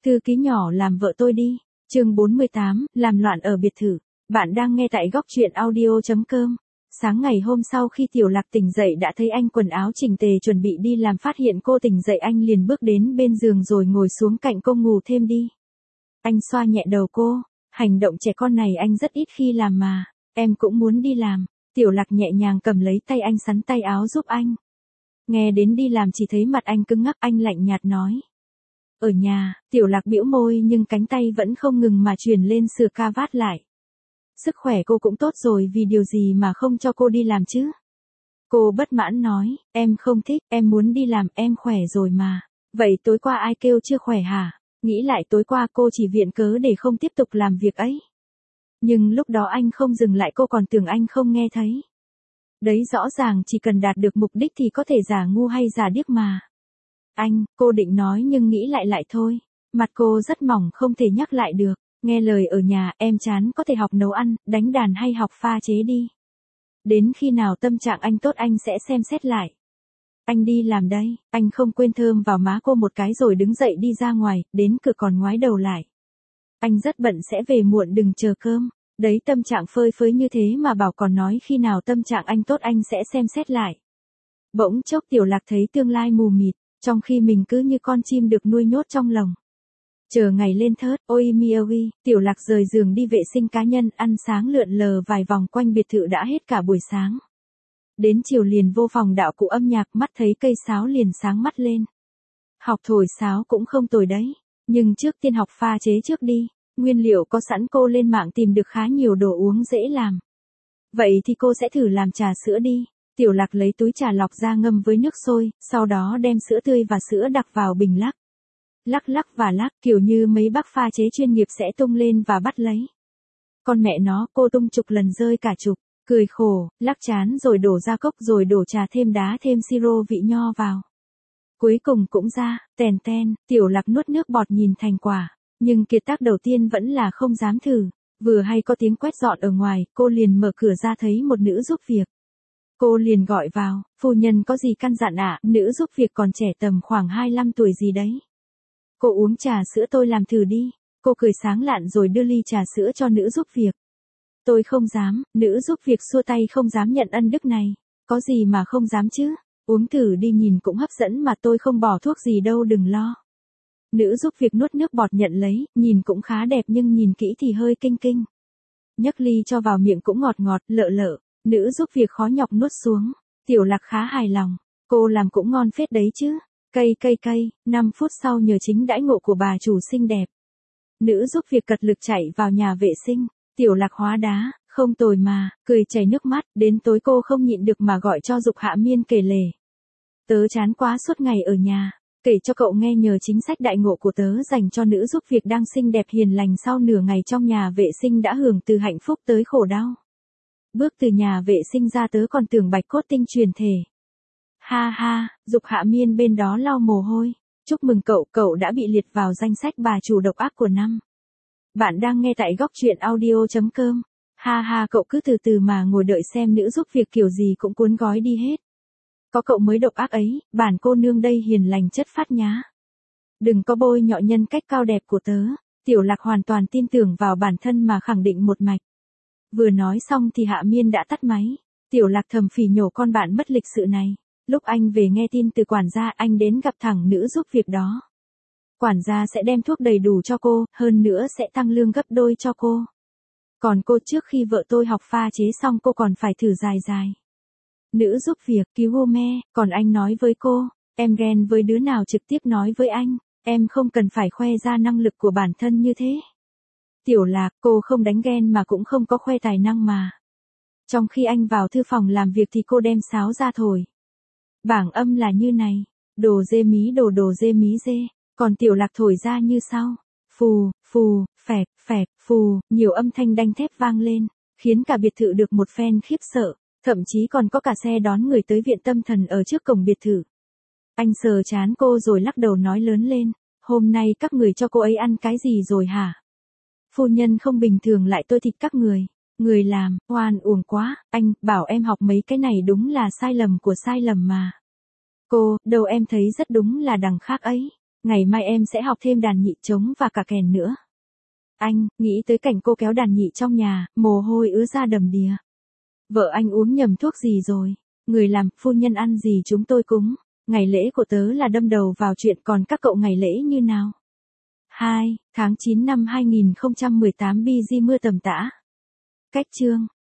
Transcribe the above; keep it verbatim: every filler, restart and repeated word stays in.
Thư ký nhỏ làm vợ tôi đi. Chương bốn mươi tám, làm loạn ở biệt thự. Bạn đang nghe tại góc truyện audio chấm com. Sáng ngày hôm sau khi Tiểu Lạc tỉnh dậy đã thấy anh quần áo chỉnh tề chuẩn bị đi làm, phát hiện cô tỉnh dậy anh liền bước đến bên giường rồi ngồi xuống cạnh cô, ngủ thêm đi. Anh xoa nhẹ đầu cô, hành động trẻ con này anh rất ít khi làm mà, em cũng muốn đi làm. Tiểu Lạc nhẹ nhàng cầm lấy tay anh, sắn tay áo giúp anh. Nghe đến đi làm chỉ thấy mặt anh cứng ngắc, anh lạnh nhạt nói. Ở nhà, Tiểu Lạc bĩu môi nhưng cánh tay vẫn không ngừng mà chuyển lên sửa ca vát lại. Sức khỏe cô cũng tốt rồi, vì điều gì mà không cho cô đi làm chứ? Cô bất mãn nói, em không thích, em muốn đi làm, em khỏe rồi mà. Vậy tối qua ai kêu chưa khỏe hả? Nghĩ lại tối qua cô chỉ viện cớ để không tiếp tục làm việc ấy. Nhưng lúc đó anh không dừng lại, cô còn tưởng anh không nghe thấy. Đấy rõ ràng chỉ cần đạt được mục đích thì có thể giả ngu hay giả điếc mà. Anh, cô định nói nhưng nghĩ lại lại thôi. Mặt cô rất mỏng không thể nhắc lại được. Nghe lời ở nhà, em chán có thể học nấu ăn, đánh đàn hay học pha chế đi. Đến khi nào tâm trạng anh tốt anh sẽ xem xét lại. Anh đi làm đây, anh không quên thơm vào má cô một cái rồi đứng dậy đi ra ngoài, đến cửa còn ngoái đầu lại. Anh rất bận sẽ về muộn, đừng chờ cơm. Đấy, tâm trạng phơi phới như thế mà bảo còn nói khi nào tâm trạng anh tốt anh sẽ xem xét lại. Bỗng chốc Tiểu Lạc thấy tương lai mù mịt, trong khi mình cứ như con chim được nuôi nhốt trong lồng. Chờ ngày lên thớt, ôi Miawi, Tiểu Lạc rời giường đi vệ sinh cá nhân, ăn sáng lượn lờ vài vòng quanh biệt thự đã hết cả buổi sáng. Đến chiều liền vô phòng đạo cụ âm nhạc, mắt thấy cây sáo liền sáng mắt lên. Học thổi sáo cũng không tồi đấy, nhưng trước tiên học pha chế trước đi. Nguyên liệu có sẵn, cô lên mạng tìm được khá nhiều đồ uống dễ làm. Vậy thì cô sẽ thử làm trà sữa đi. Tiểu Lạc lấy túi trà lọc ra ngâm với nước sôi, sau đó đem sữa tươi và sữa đặc vào bình lắc. Lắc lắc và lắc, kiểu như mấy bác pha chế chuyên nghiệp sẽ tung lên và bắt lấy. Con mẹ nó, cô tung chục lần rơi cả chục, cười khổ, lắc chán rồi đổ ra cốc rồi đổ trà thêm đá thêm siro vị nho vào. Cuối cùng cũng ra, tèn ten, Tiểu Lạc nuốt nước bọt nhìn thành quả. Nhưng kiệt tác đầu tiên vẫn là không dám thử. Vừa hay có tiếng quét dọn ở ngoài, cô liền mở cửa ra thấy một nữ giúp việc. Cô liền gọi vào, phu nhân có gì căn dặn ạ? Nữ giúp việc còn trẻ tầm khoảng hai mươi lăm tuổi gì đấy. Cô uống trà sữa tôi làm thử đi. Cô cười sáng lạn rồi đưa ly trà sữa cho nữ giúp việc. Tôi không dám, nữ giúp việc xua tay không dám nhận ân đức này. Có gì mà không dám chứ? Uống thử đi, nhìn cũng hấp dẫn mà, tôi không bỏ thuốc gì đâu, đừng lo. Nữ giúp việc nuốt nước bọt nhận lấy, nhìn cũng khá đẹp nhưng nhìn kỹ thì hơi kinh kinh. Nhấc ly cho vào miệng cũng ngọt ngọt, lợ lợ. Nữ giúp việc khó nhọc nuốt xuống. Tiểu Lạc khá hài lòng. Cô làm cũng ngon phết đấy chứ. Cây cây cây, năm phút sau nhờ chính đãi ngộ của bà chủ xinh đẹp. Nữ giúp việc cật lực chạy vào nhà vệ sinh. Tiểu Lạc hóa đá, không tồi mà, cười chảy nước mắt. Đến tối cô không nhịn được mà gọi cho Dục Hạ Miên kể lể. Tớ chán quá suốt ngày ở nhà. Kể cho cậu nghe, nhờ chính sách đại ngộ của tớ dành cho nữ giúp việc đang xinh đẹp hiền lành, sau nửa ngày trong nhà vệ sinh đã hưởng từ hạnh phúc tới khổ đau. Bước từ nhà vệ sinh ra tớ còn tưởng bạch cốt tinh truyền thể. Ha ha, Dục Hạ Miên bên đó lau mồ hôi. Chúc mừng cậu, cậu đã bị liệt vào danh sách bà chủ độc ác của năm. Bạn đang nghe tại góc truyện audio chấm com. Ha ha, cậu cứ từ từ mà ngồi đợi xem, nữ giúp việc kiểu gì cũng cuốn gói đi hết. Có cậu mới độc ác ấy, bản cô nương đây hiền lành chất phát nhá. Đừng có bôi nhọ nhân cách cao đẹp của tớ. Tiểu Lạc hoàn toàn tin tưởng vào bản thân mà khẳng định một mạch. Vừa nói xong thì Hạ Miên đã tắt máy. Tiểu Lạc thầm phỉ nhổ con bạn mất lịch sự này. Lúc anh về nghe tin từ quản gia, anh đến gặp thẳng nữ giúp việc đó. Quản gia sẽ đem thuốc đầy đủ cho cô, hơn nữa sẽ tăng lương gấp đôi cho cô. Còn cô, trước khi vợ tôi học pha chế xong cô còn phải thử dài dài. Nữ giúp việc, cứu hô me, còn anh nói với cô, em ghen với đứa nào trực tiếp nói với anh, em không cần phải khoe ra năng lực của bản thân như thế. Tiểu Lạc, cô không đánh ghen mà cũng không có khoe tài năng mà. Trong khi anh vào thư phòng làm việc thì cô đem sáo ra thổi. Bảng âm là như này, đồ dê mí đồ đồ dê mí dê, còn Tiểu Lạc thổi ra như sau, phù, phù, phẹt, phẹt, phù, nhiều âm thanh đanh thép vang lên, khiến cả biệt thự được một phen khiếp sợ. Thậm chí còn có cả xe đón người tới viện tâm thần ở trước cổng biệt thự. Anh sờ chán cô rồi lắc đầu nói lớn lên, hôm nay các người cho cô ấy ăn cái gì rồi hả? Phu nhân không bình thường lại tôi thịt các người. Người làm, oan uổng quá, anh, bảo em học mấy cái này đúng là sai lầm của sai lầm mà. Cô, đâu em thấy rất đúng là đằng khác ấy. Ngày mai em sẽ học thêm đàn nhị trống và cả kèn nữa. Anh, nghĩ tới cảnh cô kéo đàn nhị trong nhà, mồ hôi ứa ra đầm đìa. Vợ anh uống nhầm thuốc gì rồi? Người làm, phu nhân ăn gì chúng tôi cúng. Ngày lễ của tớ là đâm đầu vào chuyện, còn các cậu ngày lễ như nào? hai. Tháng chín năm hai nghìn không trăm mười tám, Bi Di mưa tầm tã. Cách chương